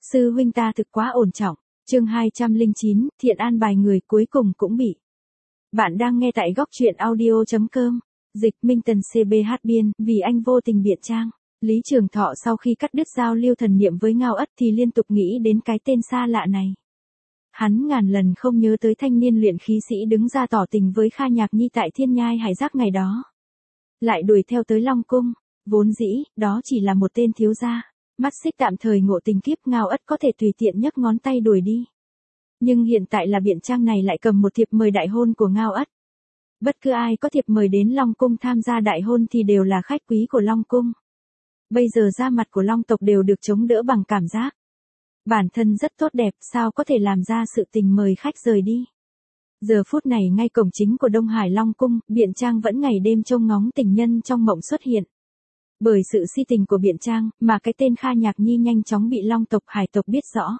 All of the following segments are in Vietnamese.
Sư huynh ta thực quá ổn trọng. Chương 209, thiện an bài người cuối cùng cũng bị. Bạn đang nghe tại góc truyện audio.com. Dịch Minh Tần CBH biên, vì anh vô tình biện trang. Lý Trường Thọ sau khi cắt đứt giao lưu thần niệm với Ngao Ất thì liên tục nghĩ đến cái tên xa lạ này. Hắn ngàn lần không nhớ tới thanh niên luyện khí sĩ đứng ra tỏ tình với Kha Nhạc Nhi tại Thiên Nhai Hải Giác ngày đó. Lại đuổi theo tới Long Cung, vốn dĩ, đó chỉ là một tên thiếu gia. Mắt xích tạm thời ngộ tình kiếp, Ngao Ất có thể tùy tiện nhấc ngón tay đuổi đi. Nhưng hiện tại là biện trang này lại cầm một thiệp mời đại hôn của Ngao Ất. Bất cứ ai có thiệp mời đến Long Cung tham gia đại hôn thì đều là khách quý của Long Cung. Bây giờ da mặt của Long tộc đều được chống đỡ bằng cảm giác bản thân rất tốt đẹp, sao có thể làm ra sự tình mời khách rời đi. Giờ phút này ngay cổng chính của Đông Hải Long Cung, biện trang vẫn ngày đêm trông ngóng tình nhân trong mộng xuất hiện. Bởi sự si tình của biện trang, mà cái tên Kha Nhạc Nhi nhanh chóng bị Long tộc Hải tộc biết rõ.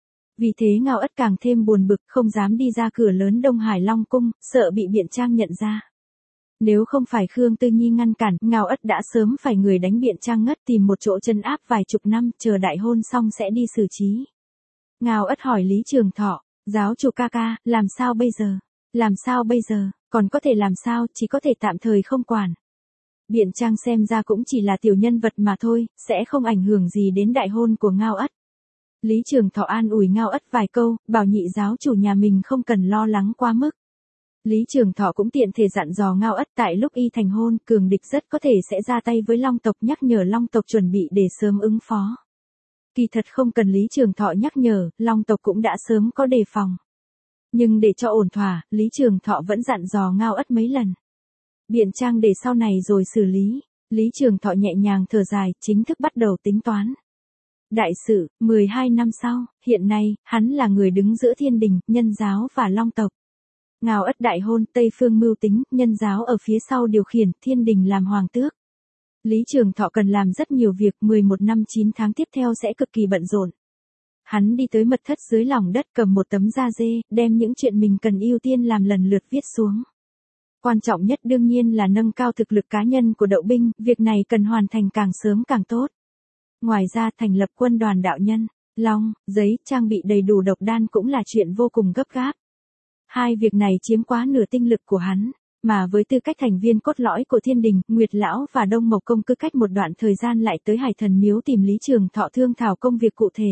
Vì thế Ngao Ất càng thêm buồn bực, không dám đi ra cửa lớn Đông Hải Long Cung, sợ bị biện trang nhận ra. Nếu không phải Khương Tư Nhi ngăn cản, Ngao Ất đã sớm phải người đánh biện trang ngất, tìm một chỗ trấn áp vài chục năm, chờ đại hôn xong sẽ đi xử trí. Ngao Ất hỏi Lý Trường Thọ, giáo chủ ca ca, làm sao bây giờ? Làm sao bây giờ? Còn có thể làm sao, chỉ có thể tạm thời không quản. Biện trang xem ra cũng chỉ là tiểu nhân vật mà thôi, sẽ không ảnh hưởng gì đến đại hôn của Ngao Ất. Lý Trường Thọ an ủi Ngao Ất vài câu, bảo nhị giáo chủ nhà mình không cần lo lắng quá mức. Lý Trường Thọ cũng tiện thể dặn dò Ngao Ất tại lúc y thành hôn, cường địch rất có thể sẽ ra tay với Long tộc, nhắc nhở Long tộc chuẩn bị để sớm ứng phó. Kỳ thật không cần Lý Trường Thọ nhắc nhở, Long tộc cũng đã sớm có đề phòng. Nhưng để cho ổn thỏa, Lý Trường Thọ vẫn dặn dò Ngao Ất mấy lần. Biện trang để sau này rồi xử lý. Lý Trường Thọ nhẹ nhàng thở dài, chính thức bắt đầu tính toán. Đại sự, 12 năm sau, hiện nay, hắn là người đứng giữa thiên đình, nhân giáo và Long tộc. Ngao Ất đại hôn, Tây Phương mưu tính, nhân giáo ở phía sau điều khiển, thiên đình làm hoàng tước. Lý Trường Thọ cần làm rất nhiều việc, 11 năm 9 tháng tiếp theo sẽ cực kỳ bận rộn. Hắn đi tới mật thất dưới lòng đất, cầm một tấm da dê, đem những chuyện mình cần ưu tiên làm lần lượt viết xuống. Quan trọng nhất đương nhiên là nâng cao thực lực cá nhân của Đậu binh, việc này cần hoàn thành càng sớm càng tốt. Ngoài ra thành lập quân đoàn đạo nhân, long, giấy, trang bị đầy đủ độc đan cũng là chuyện vô cùng gấp gáp. Hai việc này chiếm quá nửa tinh lực của hắn, mà với tư cách thành viên cốt lõi của thiên đình, Nguyệt Lão và Đông Mộc Công cứ cách một đoạn thời gian lại tới Hải Thần Miếu tìm Lý Trường Thọ thương thảo công việc cụ thể.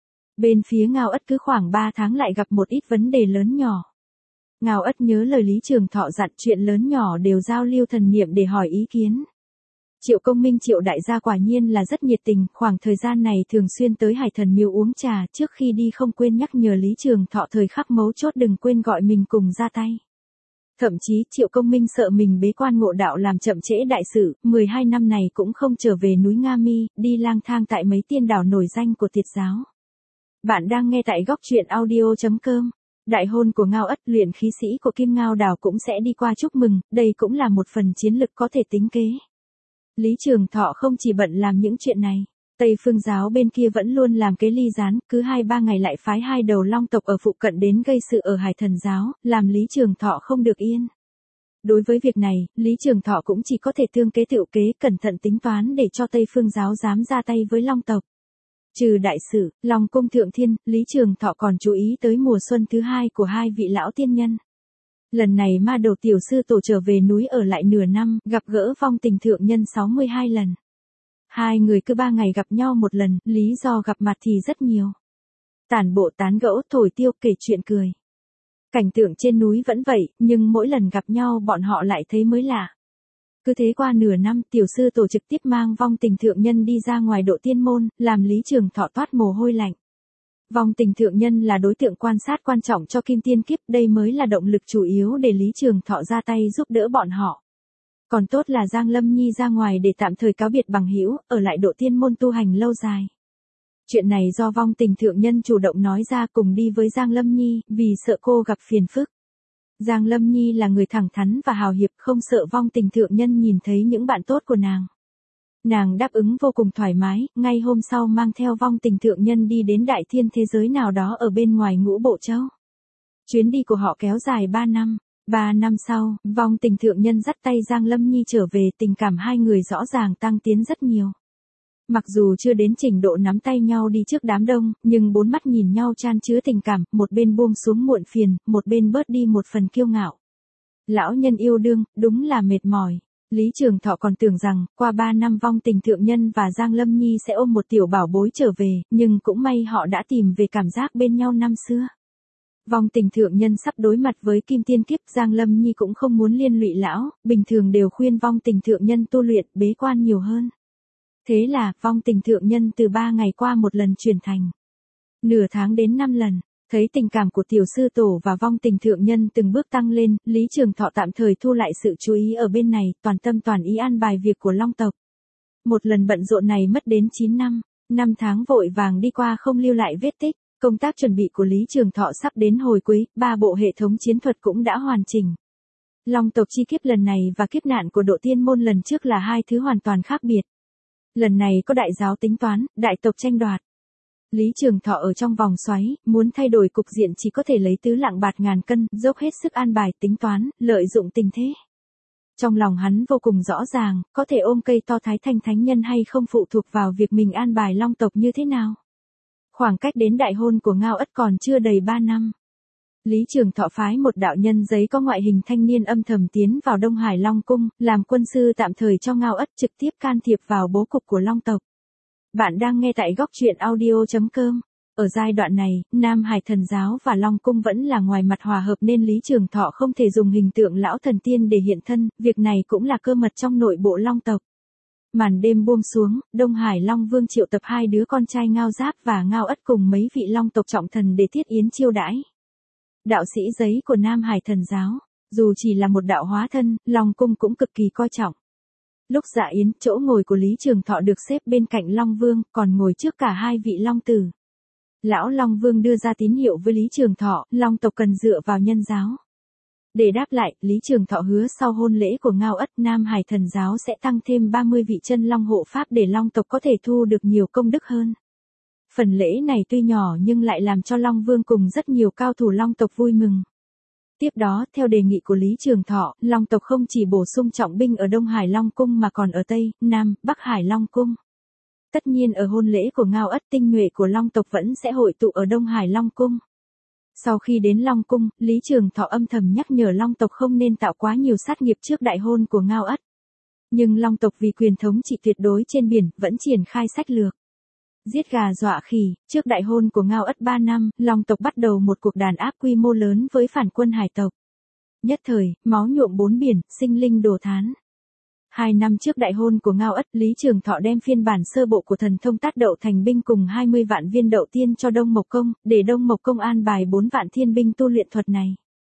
Bên phía Ngao Ất cứ khoảng 3 tháng lại gặp một ít vấn đề lớn nhỏ. Ngao Ất nhớ lời Lý Trường Thọ dặn, chuyện lớn nhỏ đều giao lưu thần niệm để hỏi ý kiến. Triệu Công Minh Triệu đại gia quả nhiên là rất nhiệt tình, khoảng thời gian này thường xuyên tới Hải Thần Miếu uống trà, trước khi đi không quên nhắc nhở Lý Trường Thọ thời khắc mấu chốt đừng quên gọi mình cùng ra tay. Thậm chí Triệu Công Minh sợ mình bế quan ngộ đạo làm chậm trễ đại sự, 12 năm này cũng không trở về núi Nga Mi, đi lang thang tại mấy tiên đảo nổi danh của Tiệt giáo. Bạn đang nghe tại góc truyện audio.com. Đại hôn của Ngao Ất, luyện khí sĩ của Kim Ngao đảo cũng sẽ đi qua chúc mừng, đây cũng là một phần chiến lực có thể tính kế. Lý Trường Thọ không chỉ bận làm những chuyện này, Tây Phương giáo bên kia vẫn luôn làm kế ly gián, cứ 2-3 ngày lại phái 2 đầu long tộc ở phụ cận đến gây sự ở Hải Thần giáo, làm Lý Trường Thọ không được yên. Đối với việc này, Lý Trường Thọ cũng chỉ có thể thương kế tựu kế, cẩn thận tính toán để cho Tây Phương giáo dám ra tay với long tộc. Trừ đại sự, Long Cung Thượng Thiên, Lý Trường Thọ còn chú ý tới mùa xuân thứ 2 của 2 vị lão tiên nhân. Lần này Ma Đầu tiểu sư tổ trở về núi ở lại nửa năm, gặp gỡ Vong Tình thượng nhân 62 lần. Hai người cứ 3 ngày gặp nhau một lần, lý do gặp mặt thì rất nhiều. Tản bộ tán gẫu, thổi tiêu, kể chuyện cười. Cảnh tượng trên núi vẫn vậy, nhưng mỗi lần gặp nhau bọn họ lại thấy mới lạ. Cứ thế qua nửa năm, tiểu sư tổ trực tiếp mang Vong Tình thượng nhân đi ra ngoài độ tiên môn, làm Lý Trường Thọ toát mồ hôi lạnh. Vong Tình thượng nhân là đối tượng quan sát quan trọng cho Kim Tiên Kiếp, đây mới là động lực chủ yếu để Lý Trường Thọ ra tay giúp đỡ bọn họ. Còn tốt là Giang Lâm Nhi ra ngoài để tạm thời cáo biệt bằng hữu, ở lại độ tiên môn tu hành lâu dài. Chuyện này do Vong Tình thượng nhân chủ động nói ra cùng đi với Giang Lâm Nhi, vì sợ cô gặp phiền phức. Giang Lâm Nhi là người thẳng thắn và hào hiệp, không sợ Vong Tình thượng nhân nhìn thấy những bạn tốt của nàng. Nàng đáp ứng vô cùng thoải mái, ngay hôm sau mang theo Vong Tình thượng nhân đi đến đại thiên thế giới nào đó ở bên ngoài Ngũ Bộ Châu. Chuyến đi của họ kéo dài 3 năm. 3 năm sau, Vong Tình thượng nhân dắt tay Giang Lâm Nhi trở về, tình cảm hai người rõ ràng tăng tiến rất nhiều. Mặc dù chưa đến trình độ nắm tay nhau đi trước đám đông, nhưng bốn mắt nhìn nhau chan chứa tình cảm, một bên buông xuống muộn phiền, một bên bớt đi một phần kiêu ngạo. Lão nhân yêu đương, đúng là mệt mỏi. Lý Trường Thọ còn tưởng rằng, qua 3 năm vong tình thượng nhân và Giang Lâm Nhi sẽ ôm một tiểu bảo bối trở về, nhưng cũng may họ đã tìm về cảm giác bên nhau năm xưa. Vong tình thượng nhân sắp đối mặt với kim tiên kiếp, Giang Lâm Nhi cũng không muốn liên lụy lão, bình thường đều khuyên vong tình thượng nhân tu luyện, bế quan nhiều hơn. Thế là, vong tình thượng nhân từ 3 ngày qua một lần chuyển thành nửa tháng đến 5 lần. Thấy tình cảm của tiểu sư tổ và vong tình thượng nhân từng bước tăng lên, Lý Trường Thọ tạm thời thu lại sự chú ý ở bên này, toàn tâm toàn ý an bài việc của Long tộc. Một lần bận rộn này mất đến 9 năm, 5 tháng vội vàng đi qua không lưu lại vết tích, công tác chuẩn bị của Lý Trường Thọ sắp đến hồi cuối, 3 bộ hệ thống chiến thuật cũng đã hoàn chỉnh. Long tộc chi kiếp lần này và kiếp nạn của Độ Tiên môn lần trước là hai thứ hoàn toàn khác biệt. Lần này có đại giáo tính toán, đại tộc tranh đoạt. Lý Trường Thọ ở trong vòng xoáy, muốn thay đổi cục diện chỉ có thể lấy tứ lạng bạt ngàn cân, dốc hết sức an bài tính toán, lợi dụng tình thế. Trong lòng hắn vô cùng rõ ràng, có thể ôm cây to Thái Thanh Thánh Nhân hay không phụ thuộc vào việc mình an bài Long tộc như thế nào. Khoảng cách đến đại hôn của Ngao Ất còn chưa đầy 3 năm. Lý Trường Thọ phái một đạo nhân giấy có ngoại hình thanh niên âm thầm tiến vào Đông Hải Long Cung, làm quân sư tạm thời cho Ngao Ất, trực tiếp can thiệp vào bố cục của Long tộc. Bạn đang nghe tại góc truyện audio.com. Ở giai đoạn này, Nam Hải Thần Giáo và Long Cung vẫn là ngoài mặt hòa hợp nên Lý Trường Thọ không thể dùng hình tượng lão thần tiên để hiện thân, việc này cũng là cơ mật trong nội bộ Long tộc. Màn đêm buông xuống, Đông Hải Long Vương triệu tập 2 đứa con trai Ngao Giáp và Ngao Ất cùng mấy vị Long tộc trọng thần để thiết yến chiêu đãi. Đạo sĩ giấy của Nam Hải Thần Giáo, dù chỉ là một đạo hóa thân, Long Cung cũng cực kỳ coi trọng. Lúc dạ yến, chỗ ngồi của Lý Trường Thọ được xếp bên cạnh Long Vương, còn ngồi trước cả 2 vị Long tử. Lão Long Vương đưa ra tín hiệu với Lý Trường Thọ, Long tộc cần dựa vào nhân giáo. Để đáp lại, Lý Trường Thọ hứa sau hôn lễ của Ngao Ất, Nam Hải Thần Giáo sẽ tăng thêm 30 vị chân Long hộ pháp để Long tộc có thể thu được nhiều công đức hơn. Phần lễ này tuy nhỏ nhưng lại làm cho Long Vương cùng rất nhiều cao thủ Long tộc vui mừng. Tiếp đó, theo đề nghị của Lý Trường Thọ, Long tộc không chỉ bổ sung trọng binh ở Đông Hải Long Cung mà còn ở Tây, Nam, Bắc Hải Long Cung. Tất nhiên ở hôn lễ của Ngao Ất, tinh nhuệ của Long tộc vẫn sẽ hội tụ ở Đông Hải Long Cung. Sau khi đến Long Cung, Lý Trường Thọ âm thầm nhắc nhở Long tộc không nên tạo quá nhiều sát nghiệp trước đại hôn của Ngao Ất. Nhưng Long tộc vì quyền thống trị tuyệt đối trên biển, vẫn triển khai sách lược giết gà dọa khỉ. Trước đại hôn của Ngao Ất 3 năm, Long tộc bắt đầu một cuộc đàn áp quy mô lớn với phản quân hải tộc. Nhất thời, máu nhuộm 4 biển, sinh linh đồ thán. 2 năm trước đại hôn của Ngao Ất, Lý Trường Thọ đem phiên bản sơ bộ của thần thông Tát Đậu Thành Binh cùng 20 vạn viên đậu tiên cho Đông Mộc Công, để Đông Mộc Công an bài 4 vạn thiên binh tu luyện thuật này.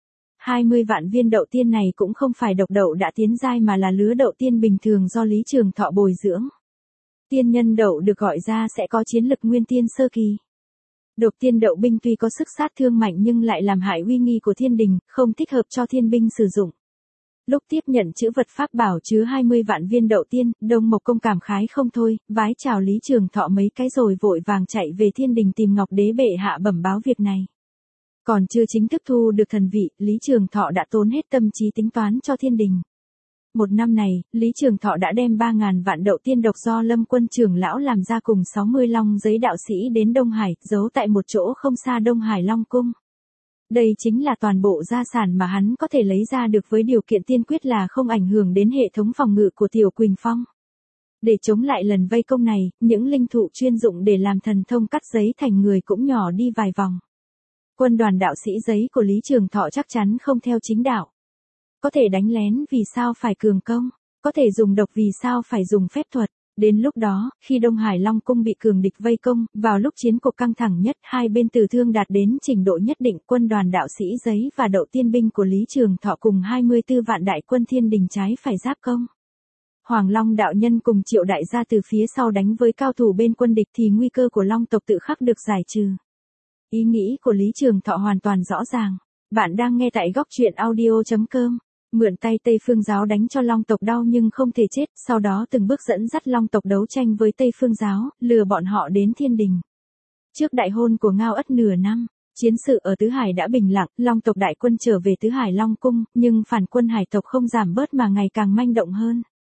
20 vạn viên đậu tiên này cũng không phải độc đậu đã tiến giai mà là lứa đậu tiên bình thường do Lý Trường Thọ bồi dưỡng. Tiên nhân đậu được gọi ra sẽ có chiến lực nguyên tiên sơ kỳ. Độc tiên đậu binh tuy có sức sát thương mạnh nhưng lại làm hại uy nghi của thiên đình, không thích hợp cho thiên binh sử dụng. Lúc tiếp nhận chữ vật pháp bảo chứa 20 vạn viên đậu tiên, Đông Mộc Công cảm khái không thôi, vái chào Lý Trường Thọ mấy cái rồi vội vàng chạy về thiên đình tìm Ngọc Đế bệ hạ bẩm báo việc này. Còn chưa chính thức thu được thần vị, Lý Trường Thọ đã tốn hết tâm trí tính toán cho thiên đình. Một năm này, Lý Trường Thọ đã đem 3.000 vạn đậu tiên độc do Lâm Quân trưởng lão làm ra cùng 60 long giấy đạo sĩ đến Đông Hải, giấu tại một chỗ không xa Đông Hải Long Cung. Đây chính là toàn bộ gia sản mà hắn có thể lấy ra được với điều kiện tiên quyết là không ảnh hưởng đến hệ thống phòng ngự của Tiểu Quỳnh Phong. Để chống lại lần vây công này, những linh thụ chuyên dụng để làm thần thông cắt giấy thành người cũng nhỏ đi vài vòng. Quân đoàn đạo sĩ giấy của Lý Trường Thọ chắc chắn không theo chính đạo. Có thể đánh lén vì sao phải cường công, có thể dùng độc vì sao phải dùng phép thuật. Đến lúc đó, khi Đông Hải Long Cung bị cường địch vây công, vào lúc chiến cuộc căng thẳng nhất, hai bên tử thương đạt đến trình độ nhất định, quân đoàn đạo sĩ giấy và đậu tiên binh của Lý Trường Thọ cùng 24 vạn đại quân thiên đình trái phải giáp công. Hoàng Long đạo nhân cùng Triệu đại gia từ phía sau đánh với cao thủ bên quân địch thì nguy cơ của Long tộc tự khắc được giải trừ. Ý nghĩ của Lý Trường Thọ hoàn toàn rõ ràng. Bạn đang nghe tại góc truyện audio.com. Mượn tay Tây Phương Giáo đánh cho Long tộc đau nhưng không thể chết, sau đó từng bước dẫn dắt Long tộc đấu tranh với Tây Phương Giáo, lừa bọn họ đến thiên đình. Trước đại hôn của Ngao Ất nửa năm, chiến sự ở Tứ Hải đã bình lặng, Long tộc đại quân trở về Tứ Hải Long Cung, nhưng phản quân hải tộc không giảm bớt mà ngày càng manh động hơn.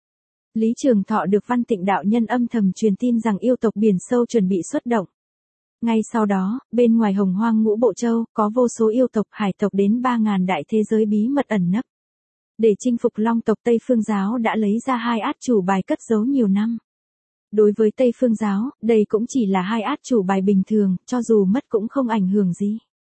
Lý Trường Thọ được Văn Tịnh đạo nhân âm thầm truyền tin rằng yêu tộc biển sâu chuẩn bị xuất động. Ngay sau đó, bên ngoài Hồng Hoang Ngũ Bộ Châu, có vô số yêu tộc hải tộc đến 3.000 đại thế giới bí mật ẩn nấp. Để chinh phục Long tộc, Tây Phương Giáo đã lấy ra 2 át chủ bài cất giấu nhiều năm. Đối với Tây Phương Giáo, đây cũng chỉ là 2 át chủ bài bình thường, cho dù mất cũng không ảnh hưởng gì.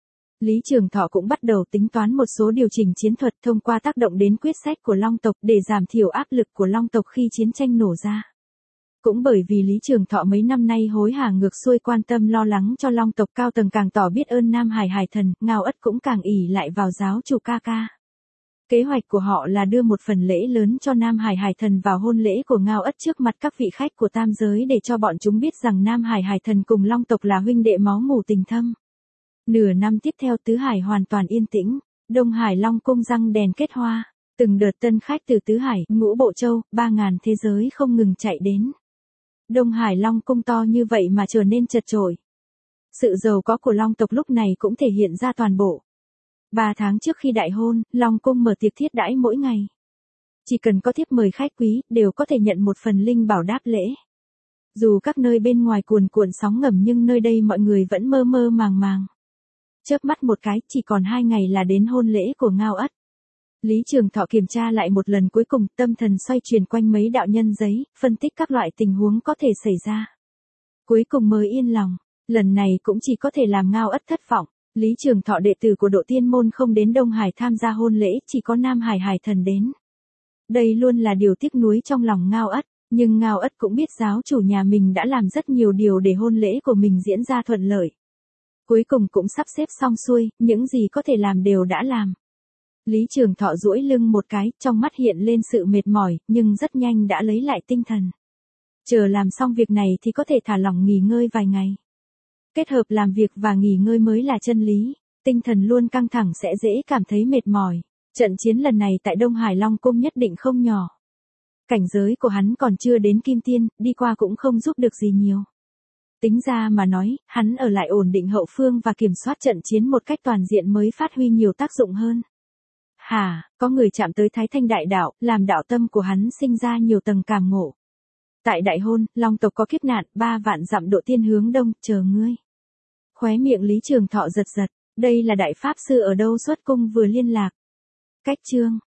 Lý Trường Thọ cũng bắt đầu tính toán một số điều chỉnh chiến thuật thông qua tác động đến quyết sách của Long tộc để giảm thiểu áp lực của Long tộc khi chiến tranh nổ ra. Cũng bởi vì Lý Trường Thọ mấy năm nay hối hả ngược xuôi quan tâm lo lắng cho Long tộc, cao tầng càng tỏ biết ơn Nam Hải Hải Thần, Ngao Ất cũng càng ỷ lại vào giáo chủ ca ca. Kế hoạch của họ là đưa một phần lễ lớn cho Nam Hải Hải Thần vào hôn lễ của Ngao Ất trước mặt các vị khách của tam giới để cho bọn chúng biết rằng Nam Hải Hải Thần cùng Long tộc là huynh đệ máu mủ tình thâm. Nửa năm tiếp theo Tứ Hải hoàn toàn yên tĩnh, Đông Hải Long cung răng đèn kết hoa, từng đợt tân khách từ Tứ Hải, Ngũ Bộ Châu, 3.000 thế giới không ngừng chạy đến. Đông Hải Long cung to như vậy mà trở nên chật chội. Sự giàu có của Long tộc lúc này cũng thể hiện ra toàn bộ. 3 tháng trước khi đại hôn, Long cung mở tiệc thiết đãi mỗi ngày. Chỉ cần có thiếp mời khách quý, đều có thể nhận một phần linh bảo đáp lễ. Dù các nơi bên ngoài cuồn cuộn sóng ngầm nhưng nơi đây mọi người vẫn mơ mơ màng màng. Chớp mắt một cái, chỉ còn 2 ngày là đến hôn lễ của Ngao Ất. Lý Trường Thọ kiểm tra lại một lần cuối cùng, tâm thần xoay chuyển quanh mấy đạo nhân giấy, phân tích các loại tình huống có thể xảy ra. Cuối cùng mới yên lòng, lần này cũng chỉ có thể làm Ngao Ất thất vọng. Lý Trường Thọ đệ tử của Độ Tiên Môn không đến Đông Hải tham gia hôn lễ, chỉ có Nam Hải Hải Thần đến. Đây luôn là điều tiếc nuối trong lòng Ngao Ất, nhưng Ngao Ất cũng biết giáo chủ nhà mình đã làm rất nhiều điều để hôn lễ của mình diễn ra thuận lợi. Cuối cùng cũng sắp xếp xong xuôi, những gì có thể làm đều đã làm. Lý Trường Thọ duỗi lưng một cái, trong mắt hiện lên sự mệt mỏi, nhưng rất nhanh đã lấy lại tinh thần. Chờ làm xong việc này thì có thể thả lỏng nghỉ ngơi vài ngày. Kết hợp làm việc và nghỉ ngơi mới là chân lý, tinh thần luôn căng thẳng sẽ dễ cảm thấy mệt mỏi. Trận chiến lần này tại Đông Hải Long Cung nhất định không nhỏ. Cảnh giới của hắn còn chưa đến Kim Tiên, đi qua cũng không giúp được gì nhiều. Tính ra mà nói, hắn ở lại ổn định hậu phương và kiểm soát trận chiến một cách toàn diện mới phát huy nhiều tác dụng hơn. Có người chạm tới Thái Thanh Đại Đạo, làm đạo tâm của hắn sinh ra nhiều tầng cảm ngộ. Tại đại hôn, Long tộc có kiếp nạn, 3 vạn dặm độ tiên hướng đông, chờ ngươi. Khóe miệng Lý Trường Thọ giật giật, đây là đại pháp sư ở đâu xuất cung vừa liên lạc. Cách chương